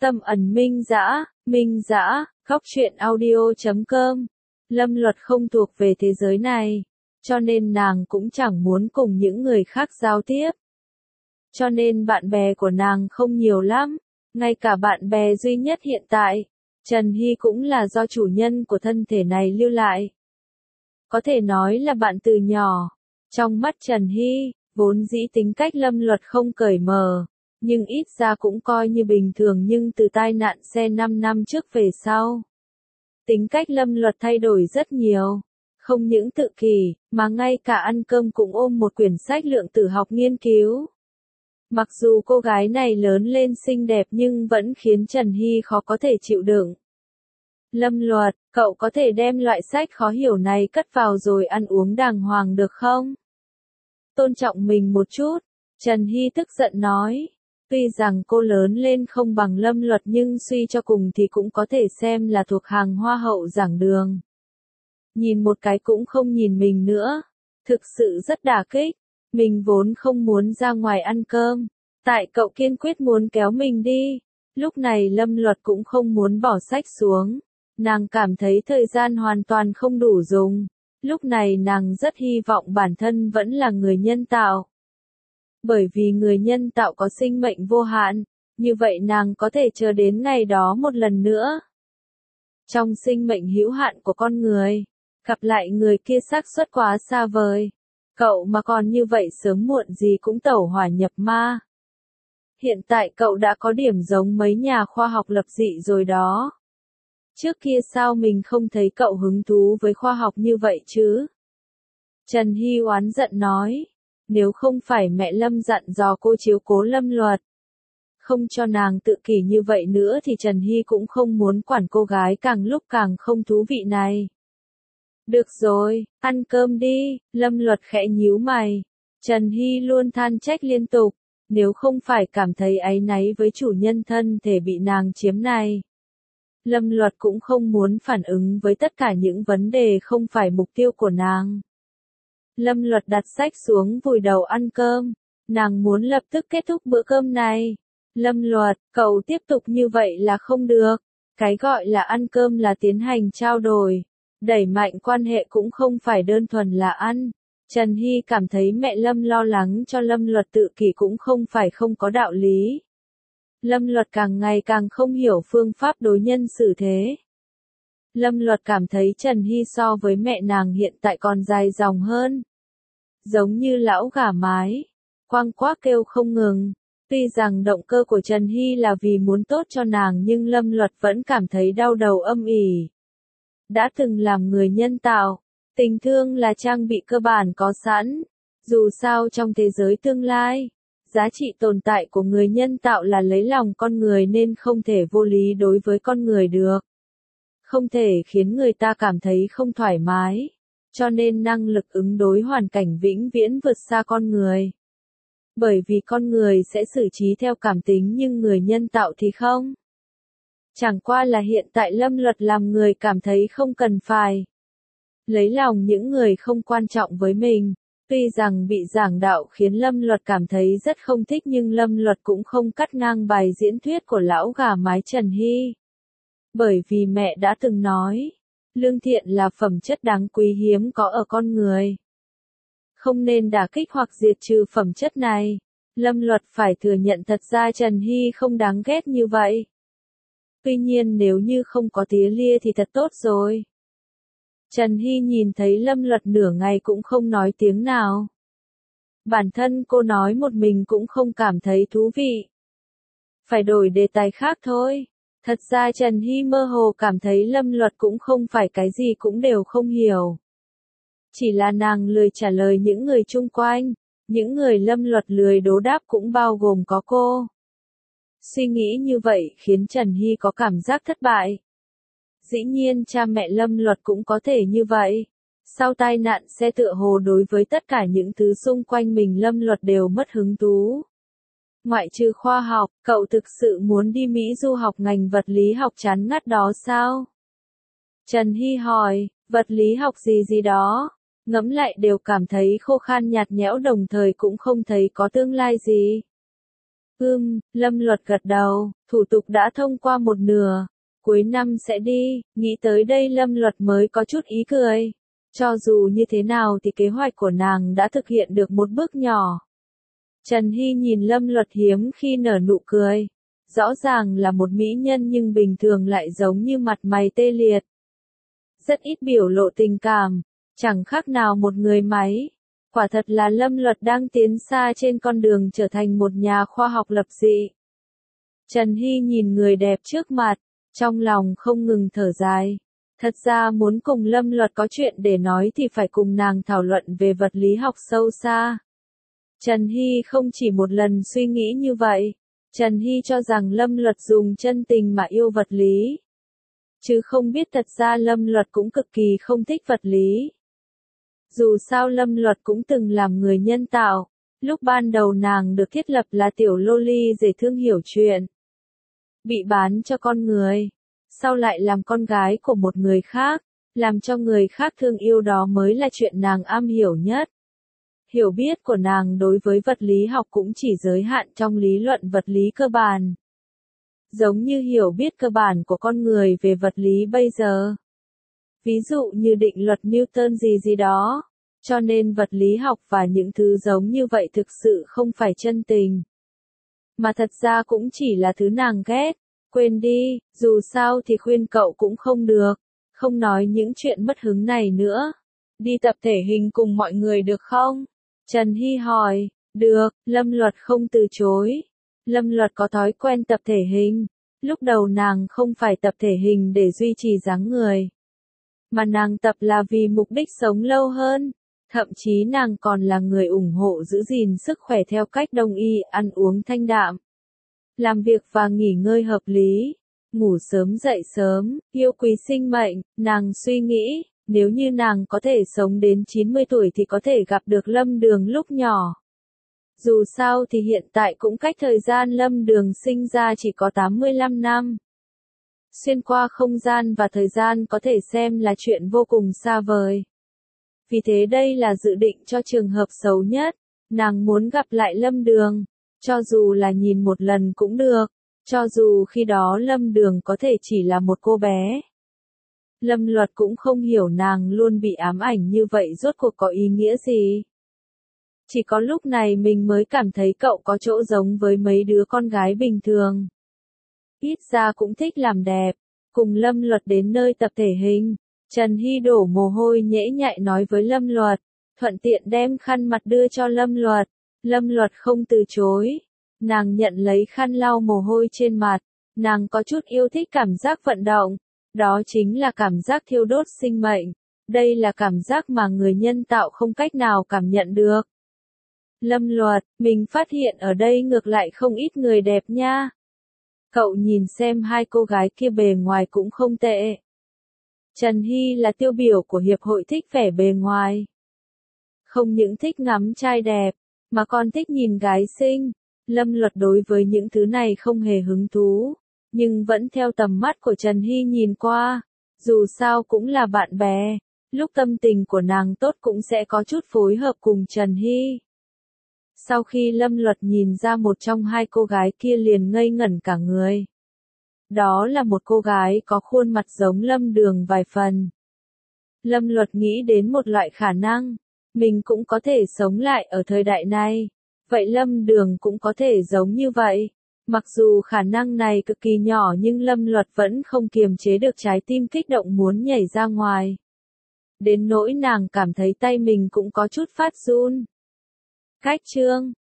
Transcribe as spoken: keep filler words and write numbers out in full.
Tâm ẩn minh dã, minh dã, góc truyện audio chấm com. Lâm Luật không thuộc về thế giới này, cho nên nàng cũng chẳng muốn cùng những người khác giao tiếp. Cho nên bạn bè của nàng không nhiều lắm, ngay cả bạn bè duy nhất hiện tại, Trần Hy cũng là do chủ nhân của thân thể này lưu lại. Có thể nói là bạn từ nhỏ. Trong mắt Trần Hy, vốn dĩ tính cách Lâm Luật không cởi mở, nhưng ít ra cũng coi như bình thường, nhưng từ tai nạn xe năm năm trước về sau, tính cách Lâm Luật thay đổi rất nhiều. Không những tự kỷ, mà ngay cả ăn cơm cũng ôm một quyển sách lượng tử học nghiên cứu. Mặc dù cô gái này lớn lên xinh đẹp nhưng vẫn khiến Trần Hy khó có thể chịu đựng. Lâm Luật, cậu có thể đem loại sách khó hiểu này cất vào rồi ăn uống đàng hoàng được không? Tôn trọng mình một chút, Trần Hy tức giận nói. Tuy rằng cô lớn lên không bằng Lâm Luật nhưng suy cho cùng thì cũng có thể xem là thuộc hàng hoa hậu giảng đường. Nhìn một cái cũng không nhìn mình nữa. Thực sự rất đả kích. Mình vốn không muốn ra ngoài ăn cơm. Tại cậu kiên quyết muốn kéo mình đi. Lúc này Lâm Luật cũng không muốn bỏ sách xuống. Nàng cảm thấy thời gian hoàn toàn không đủ dùng. Lúc này nàng rất hy vọng bản thân vẫn là người nhân tạo. Bởi vì người nhân tạo có sinh mệnh vô hạn, như vậy nàng có thể chờ đến ngày đó một lần nữa. Trong sinh mệnh hữu hạn của con người, gặp lại người kia xác suất quá xa vời. Cậu mà còn như vậy sớm muộn gì cũng tẩu hỏa nhập ma. Hiện tại cậu đã có điểm giống mấy nhà khoa học lập dị rồi đó. Trước kia sao mình không thấy cậu hứng thú với khoa học như vậy chứ? Trần Hy oán giận nói. Nếu không phải mẹ Lâm dặn dò cô chiếu cố Lâm Luật, không cho nàng tự kỷ như vậy nữa thì Trần Hy cũng không muốn quản cô gái càng lúc càng không thú vị này. Được rồi, ăn cơm đi, Lâm Luật khẽ nhíu mày. Trần Hy luôn than trách liên tục, nếu không phải cảm thấy áy náy với chủ nhân thân thể bị nàng chiếm này. Lâm Luật cũng không muốn phản ứng với tất cả những vấn đề không phải mục tiêu của nàng. Lâm Luật đặt sách xuống vùi đầu ăn cơm. Nàng muốn lập tức kết thúc bữa cơm này. Lâm Luật, cậu tiếp tục như vậy là không được. Cái gọi là ăn cơm là tiến hành trao đổi. Đẩy mạnh quan hệ cũng không phải đơn thuần là ăn. Trần Hy cảm thấy mẹ Lâm lo lắng cho Lâm Luật tự kỷ cũng không phải không có đạo lý. Lâm Luật càng ngày càng không hiểu phương pháp đối nhân xử thế. Lâm Luật cảm thấy Trần Hy so với mẹ nàng hiện tại còn dài dòng hơn. Giống như lão gà mái, quang quác kêu không ngừng. Tuy rằng động cơ của Trần Hy là vì muốn tốt cho nàng nhưng Lâm Luật vẫn cảm thấy đau đầu âm ỉ. Đã từng làm người nhân tạo, tình thương là trang bị cơ bản có sẵn. Dù sao trong thế giới tương lai, giá trị tồn tại của người nhân tạo là lấy lòng con người nên không thể vô lý đối với con người được. Không thể khiến người ta cảm thấy không thoải mái. Cho nên năng lực ứng đối hoàn cảnh vĩnh viễn vượt xa con người. Bởi vì con người sẽ xử trí theo cảm tính nhưng người nhân tạo thì không. Chẳng qua là hiện tại Lâm Luật làm người cảm thấy không cần phải lấy lòng những người không quan trọng với mình. Tuy rằng bị giảng đạo khiến Lâm Luật cảm thấy rất không thích nhưng Lâm Luật cũng không cắt ngang bài diễn thuyết của lão gà mái Trần Hy. Bởi vì mẹ đã từng nói, lương thiện là phẩm chất đáng quý hiếm có ở con người. Không nên đả kích hoặc diệt trừ phẩm chất này. Lâm Luật phải thừa nhận thật ra Trần Hy không đáng ghét như vậy. Tuy nhiên nếu như không có tía lia thì thật tốt rồi. Trần Hy nhìn thấy Lâm Luật nửa ngày cũng không nói tiếng nào. Bản thân cô nói một mình cũng không cảm thấy thú vị. Phải đổi đề tài khác thôi. Thật ra Trần Hy mơ hồ cảm thấy Lâm Luật cũng không phải cái gì cũng đều không hiểu. Chỉ là nàng lười trả lời những người chung quanh, những người Lâm Luật lười đố đáp cũng bao gồm có cô. Suy nghĩ như vậy khiến Trần Hy có cảm giác thất bại. Dĩ nhiên cha mẹ Lâm Luật cũng có thể như vậy. Sau tai nạn xe tựa hồ đối với tất cả những thứ xung quanh mình Lâm Luật đều mất hứng thú. Ngoại trừ khoa học, cậu thực sự muốn đi Mỹ du học ngành vật lý học chán ngắt đó sao? Trần Hy hỏi, vật lý học gì gì đó, ngẫm lại đều cảm thấy khô khan nhạt nhẽo đồng thời cũng không thấy có tương lai gì. Ừm, Lâm Luật gật đầu, thủ tục đã thông qua một nửa, cuối năm sẽ đi, nghĩ tới đây Lâm Luật mới có chút ý cười. Cho dù như thế nào thì kế hoạch của nàng đã thực hiện được một bước nhỏ. Trần Hy nhìn Lâm Luật hiếm khi nở nụ cười. Rõ ràng là một mỹ nhân nhưng bình thường lại giống như mặt mày tê liệt. Rất ít biểu lộ tình cảm, chẳng khác nào một người máy. Quả thật là Lâm Luật đang tiến xa trên con đường trở thành một nhà khoa học lập dị. Trần Hy nhìn người đẹp trước mặt, trong lòng không ngừng thở dài. Thật ra muốn cùng Lâm Luật có chuyện để nói thì phải cùng nàng thảo luận về vật lý học sâu xa. Trần Hy không chỉ một lần suy nghĩ như vậy. Trần Hy cho rằng Lâm Luật dùng chân tình mà yêu vật lý. Chứ không biết thật ra Lâm Luật cũng cực kỳ không thích vật lý. Dù sao Lâm Luật cũng từng làm người nhân tạo. Lúc ban đầu nàng được thiết lập là tiểu loli dễ thương hiểu chuyện. Bị bán cho con người. Sau lại làm con gái của một người khác. Làm cho người khác thương yêu đó mới là chuyện nàng am hiểu nhất. Hiểu biết của nàng đối với vật lý học cũng chỉ giới hạn trong lý luận vật lý cơ bản. Giống như hiểu biết cơ bản của con người về vật lý bây giờ. Ví dụ như định luật Newton gì gì đó. Cho nên vật lý học và những thứ giống như vậy thực sự không phải chân tình. Mà thật ra cũng chỉ là thứ nàng ghét. Quên đi, dù sao thì khuyên cậu cũng không được. Không nói những chuyện mất hứng này nữa. Đi tập thể hình cùng mọi người được không? Trần Hy hỏi. Được, Lâm Luật không từ chối. Lâm Luật có thói quen tập thể hình. Lúc đầu nàng không phải tập thể hình để duy trì dáng người. Mà nàng tập là vì mục đích sống lâu hơn. Thậm chí nàng còn là người ủng hộ giữ gìn sức khỏe theo cách đông y, ăn uống thanh đạm. Làm việc và nghỉ ngơi hợp lý. Ngủ sớm dậy sớm, yêu quý sinh mệnh, nàng suy nghĩ. Nếu như nàng có thể sống đến chín mươi tuổi thì có thể gặp được Lâm Đường lúc nhỏ. Dù sao thì hiện tại cũng cách thời gian Lâm Đường sinh ra chỉ có tám mươi lăm năm. Xuyên qua không gian và thời gian có thể xem là chuyện vô cùng xa vời. Vì thế đây là dự định cho trường hợp xấu nhất. Nàng muốn gặp lại Lâm Đường. Cho dù là nhìn một lần cũng được. Cho dù khi đó Lâm Đường có thể chỉ là một cô bé. Lâm Luật cũng không hiểu nàng luôn bị ám ảnh như vậy rốt cuộc có ý nghĩa gì. Chỉ có lúc này mình mới cảm thấy cậu có chỗ giống với mấy đứa con gái bình thường. Ít ra cũng thích làm đẹp. Cùng Lâm Luật đến nơi tập thể hình. Trần Hy đổ mồ hôi nhễ nhại nói với Lâm Luật. Thuận tiện đem khăn mặt đưa cho Lâm Luật. Lâm Luật không từ chối. Nàng nhận lấy khăn lau mồ hôi trên mặt. Nàng có chút yêu thích cảm giác vận động. Đó chính là cảm giác thiêu đốt sinh mệnh. Đây là cảm giác mà người nhân tạo không cách nào cảm nhận được. Lâm Luật, mình phát hiện ở đây ngược lại không ít người đẹp nha. Cậu nhìn xem hai cô gái kia bề ngoài cũng không tệ. Trần Hy là tiêu biểu của hiệp hội thích vẻ bề ngoài. Không những thích ngắm trai đẹp, mà còn thích nhìn gái xinh. Lâm Luật đối với những thứ này không hề hứng thú. Nhưng vẫn theo tầm mắt của Trần Hy nhìn qua. Dù sao cũng là bạn bè. Lúc tâm tình của nàng tốt cũng sẽ có chút phối hợp cùng Trần Hy. Sau khi Lâm Luật nhìn ra một trong hai cô gái kia liền ngây ngẩn cả người. Đó là một cô gái có khuôn mặt giống Lâm Đường vài phần. Lâm Luật nghĩ đến một loại khả năng. Mình cũng có thể sống lại ở thời đại này. Vậy Lâm Đường cũng có thể giống như vậy. Mặc dù khả năng này cực kỳ nhỏ nhưng Lâm Luật vẫn không kiềm chế được trái tim kích động muốn nhảy ra ngoài. Đến nỗi nàng cảm thấy tay mình cũng có chút phát run. Cách chương